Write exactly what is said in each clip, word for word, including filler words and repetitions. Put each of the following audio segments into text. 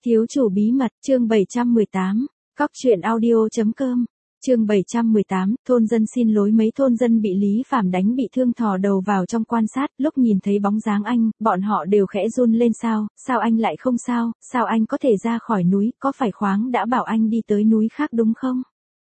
Thiếu chủ bí mật, chương bảy trăm mười tám, cóc truyện audio.com, chương bảy trăm mười tám, thôn dân xin lỗi. Mấy thôn dân bị Lý Phàm đánh bị thương thò đầu vào trong quan sát, lúc nhìn thấy bóng dáng anh, bọn họ đều khẽ run lên. Sao, sao anh lại không sao, sao anh có thể ra khỏi núi, có phải khoáng đã bảo anh đi tới núi khác đúng không?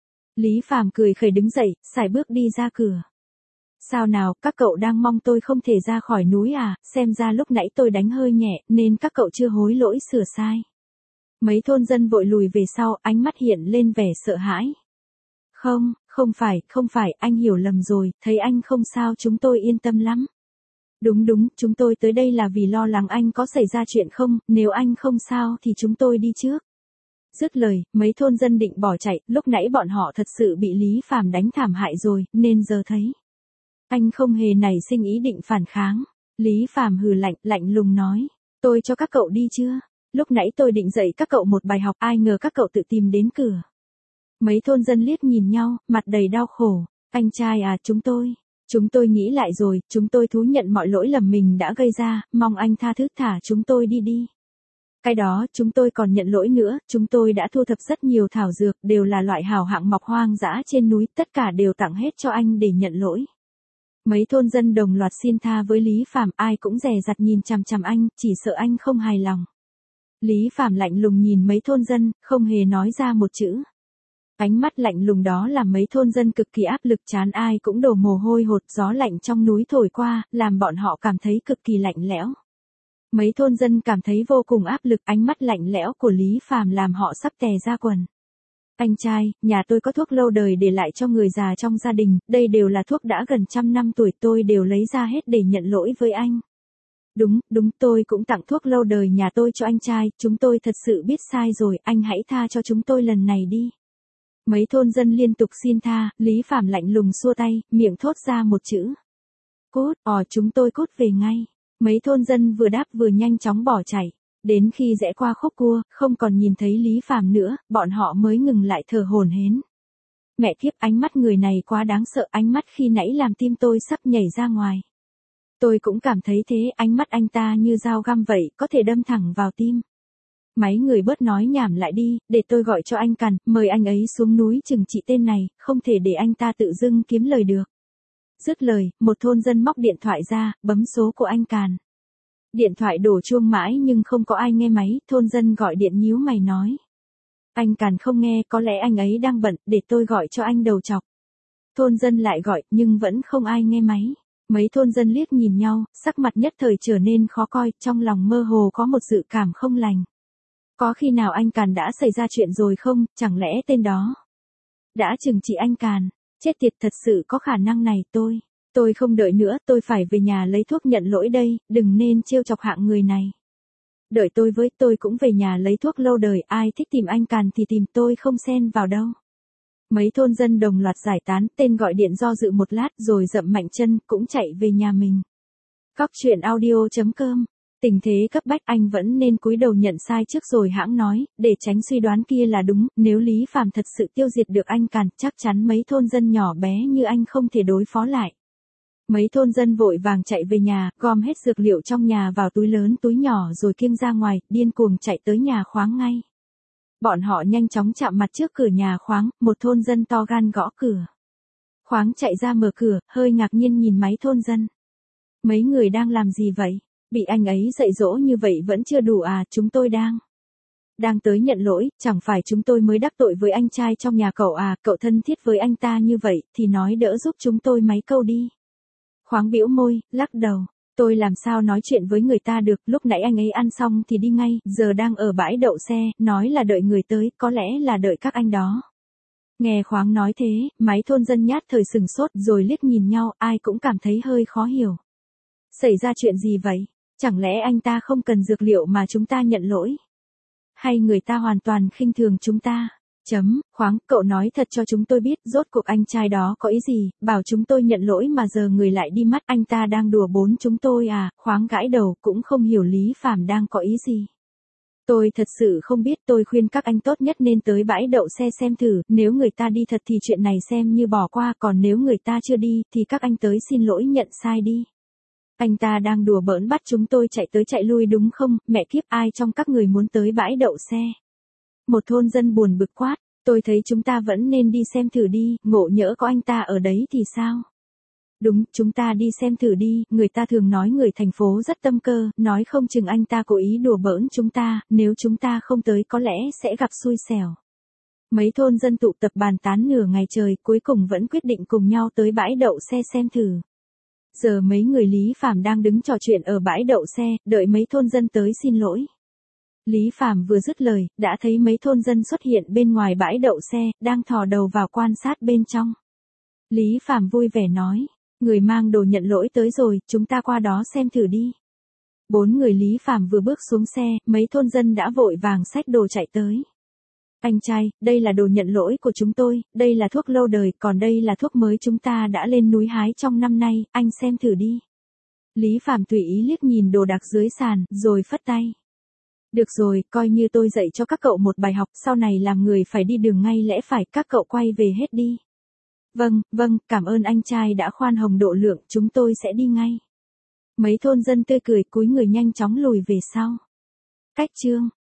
Lý Phàm cười khẩy đứng dậy, sải bước đi ra cửa. Sao nào, các cậu đang mong tôi không thể ra khỏi núi à, xem ra lúc nãy tôi đánh hơi nhẹ, nên các cậu chưa hối lỗi sửa sai. Mấy thôn dân vội lùi về sau, ánh mắt hiện lên vẻ sợ hãi. Không, không phải, không phải, anh hiểu lầm rồi, thấy anh không sao chúng tôi yên tâm lắm. Đúng đúng, chúng tôi tới đây là vì lo lắng anh có xảy ra chuyện không, nếu anh không sao thì chúng tôi đi trước. Dứt lời, mấy thôn dân định bỏ chạy, lúc nãy bọn họ thật sự bị Lý Phàm đánh thảm hại rồi, nên giờ thấy anh không hề nảy sinh ý định phản kháng. Lý Phàm hừ lạnh, lạnh lùng nói, tôi cho các cậu đi chưa? Lúc nãy tôi định dạy các cậu một bài học, ai ngờ các cậu tự tìm đến cửa. Mấy thôn dân liếc nhìn nhau, mặt đầy đau khổ. Anh trai à, chúng tôi, chúng tôi nghĩ lại rồi, chúng tôi thú nhận mọi lỗi lầm mình đã gây ra, mong anh tha thứ thả chúng tôi đi đi. Cái đó, chúng tôi còn nhận lỗi nữa, chúng tôi đã thu thập rất nhiều thảo dược, đều là loại hảo hạng mọc hoang dã trên núi, tất cả đều tặng hết cho anh để nhận lỗi. Mấy thôn dân đồng loạt xin tha với Lý Phàm, ai cũng dè dặt nhìn chằm chằm anh, chỉ sợ anh không hài lòng. Lý Phàm lạnh lùng nhìn mấy thôn dân, không hề nói ra một chữ. Ánh mắt lạnh lùng đó làm mấy thôn dân cực kỳ áp lực, chán ai cũng đổ mồ hôi hột, gió lạnh trong núi thổi qua, làm bọn họ cảm thấy cực kỳ lạnh lẽo. Mấy thôn dân cảm thấy vô cùng áp lực, ánh mắt lạnh lẽo của Lý Phàm làm họ sắp tè ra quần. Anh trai, nhà tôi có thuốc lâu đời để lại cho người già trong gia đình, đây đều là thuốc đã gần trăm năm tuổi, tôi đều lấy ra hết để nhận lỗi với anh. Đúng, đúng, tôi cũng tặng thuốc lâu đời nhà tôi cho anh trai, chúng tôi thật sự biết sai rồi, anh hãy tha cho chúng tôi lần này đi. Mấy thôn dân liên tục xin tha, Lý Phàm lạnh lùng xua tay, miệng thốt ra một chữ. Cút, ò chúng tôi cút về ngay. Mấy thôn dân vừa đáp vừa nhanh chóng bỏ chạy. Đến khi rẽ qua khúc cua, không còn nhìn thấy Lý Phàm nữa, bọn họ mới ngừng lại thở hổn hển. Mẹ kiếp, ánh mắt người này quá đáng sợ, ánh mắt khi nãy làm tim tôi sắp nhảy ra ngoài. Tôi cũng cảm thấy thế, ánh mắt anh ta như dao găm vậy, có thể đâm thẳng vào tim. Mấy người bớt nói nhảm lại đi, để tôi gọi cho anh Càn, mời anh ấy xuống núi trừng trị tên này, không thể để anh ta tự dưng kiếm lời được. Dứt lời, một thôn dân móc điện thoại ra, bấm số của anh Càn. Điện thoại đổ chuông mãi nhưng không có ai nghe máy, thôn dân gọi điện nhíu mày nói. Anh Càn không nghe, có lẽ anh ấy đang bận, để tôi gọi cho anh đầu chọc. Thôn dân lại gọi, nhưng vẫn không ai nghe máy. Mấy thôn dân liếc nhìn nhau, sắc mặt nhất thời trở nên khó coi, trong lòng mơ hồ có một dự cảm không lành. Có khi nào anh Càn đã xảy ra chuyện rồi không, chẳng lẽ tên đó đã trừng trị anh Càn? Chết tiệt, thật sự có khả năng này. Tôi, tôi không đợi nữa, tôi phải về nhà lấy thuốc nhận lỗi đây, đừng nên trêu chọc hạng người này. Đợi tôi với, tôi cũng về nhà lấy thuốc lâu đời, ai thích tìm anh Càn thì tìm, tôi không xen vào đâu. Mấy thôn dân đồng loạt giải tán, tên gọi điện do dự một lát rồi dậm mạnh chân, cũng chạy về nhà mình. Cóc truyện audio.com. Tình thế cấp bách, anh vẫn nên cúi đầu nhận sai trước rồi hãng nói, để tránh suy đoán kia là đúng, nếu Lý Phàm thật sự tiêu diệt được anh Càn, chắc chắn mấy thôn dân nhỏ bé như anh không thể đối phó lại. Mấy thôn dân vội vàng chạy về nhà, gom hết dược liệu trong nhà vào túi lớn túi nhỏ rồi kiêng ra ngoài, điên cuồng chạy tới nhà khoáng ngay. Bọn họ nhanh chóng chạm mặt trước cửa nhà khoáng, một thôn dân to gan gõ cửa. Khoáng chạy ra mở cửa, hơi ngạc nhiên nhìn mấy thôn dân. Mấy người đang làm gì vậy? Bị anh ấy dạy dỗ như vậy vẫn chưa đủ à, chúng tôi đang... Đang tới nhận lỗi, chẳng phải chúng tôi mới đắc tội với anh trai trong nhà cậu à, cậu thân thiết với anh ta như vậy, thì nói đỡ giúp chúng tôi mấy câu đi. Khoáng bĩu môi, lắc đầu, tôi làm sao nói chuyện với người ta được, lúc nãy anh ấy ăn xong thì đi ngay, giờ đang ở bãi đậu xe, nói là đợi người tới, có lẽ là đợi các anh đó. Nghe Khoáng nói thế, mấy thôn dân nhát thời sừng sốt rồi liếc nhìn nhau, ai cũng cảm thấy hơi khó hiểu. Xảy ra chuyện gì vậy? Chẳng lẽ anh ta không cần dược liệu mà chúng ta nhận lỗi? Hay người ta hoàn toàn khinh thường chúng ta? Chấm, Khoáng, cậu nói thật cho chúng tôi biết, rốt cuộc anh trai đó có ý gì, bảo chúng tôi nhận lỗi mà giờ người lại đi mất, anh ta đang đùa bỡn chúng tôi à? Khoáng gãi đầu, cũng không hiểu Lý Phàm đang có ý gì. Tôi thật sự không biết, tôi khuyên các anh tốt nhất nên tới bãi đậu xe xem thử, nếu người ta đi thật thì chuyện này xem như bỏ qua, còn nếu người ta chưa đi, thì các anh tới xin lỗi nhận sai đi. Anh ta đang đùa bỡn bắt chúng tôi chạy tới chạy lui đúng không, mẹ kiếp ai trong các người muốn tới bãi đậu xe. Một thôn dân buồn bực quát, tôi thấy chúng ta vẫn nên đi xem thử đi, ngộ nhỡ có anh ta ở đấy thì sao? Đúng, chúng ta đi xem thử đi, người ta thường nói người thành phố rất tâm cơ, nói không chừng anh ta cố ý đùa bỡn chúng ta, nếu chúng ta không tới có lẽ sẽ gặp xui xẻo. Mấy thôn dân tụ tập bàn tán nửa ngày trời, cuối cùng vẫn quyết định cùng nhau tới bãi đậu xe xem thử. Giờ mấy người Lý Phàm đang đứng trò chuyện ở bãi đậu xe, đợi mấy thôn dân tới xin lỗi. Lý Phàm vừa dứt lời, đã thấy mấy thôn dân xuất hiện bên ngoài bãi đậu xe, đang thò đầu vào quan sát bên trong. Lý Phàm vui vẻ nói, người mang đồ nhận lỗi tới rồi, chúng ta qua đó xem thử đi. Bốn người Lý Phàm vừa bước xuống xe, mấy thôn dân đã vội vàng xách đồ chạy tới. Anh trai, đây là đồ nhận lỗi của chúng tôi, đây là thuốc lâu đời, còn đây là thuốc mới chúng ta đã lên núi hái trong năm nay, anh xem thử đi. Lý Phàm tùy ý liếc nhìn đồ đạc dưới sàn, rồi phất tay. Được rồi, coi như tôi dạy cho các cậu một bài học, sau này làm người phải đi đường ngay lẽ phải, các cậu quay về hết đi. Vâng, vâng, cảm ơn anh trai đã khoan hồng độ lượng, chúng tôi sẽ đi ngay. Mấy thôn dân tươi cười cúi người nhanh chóng lùi về sau. Cách chương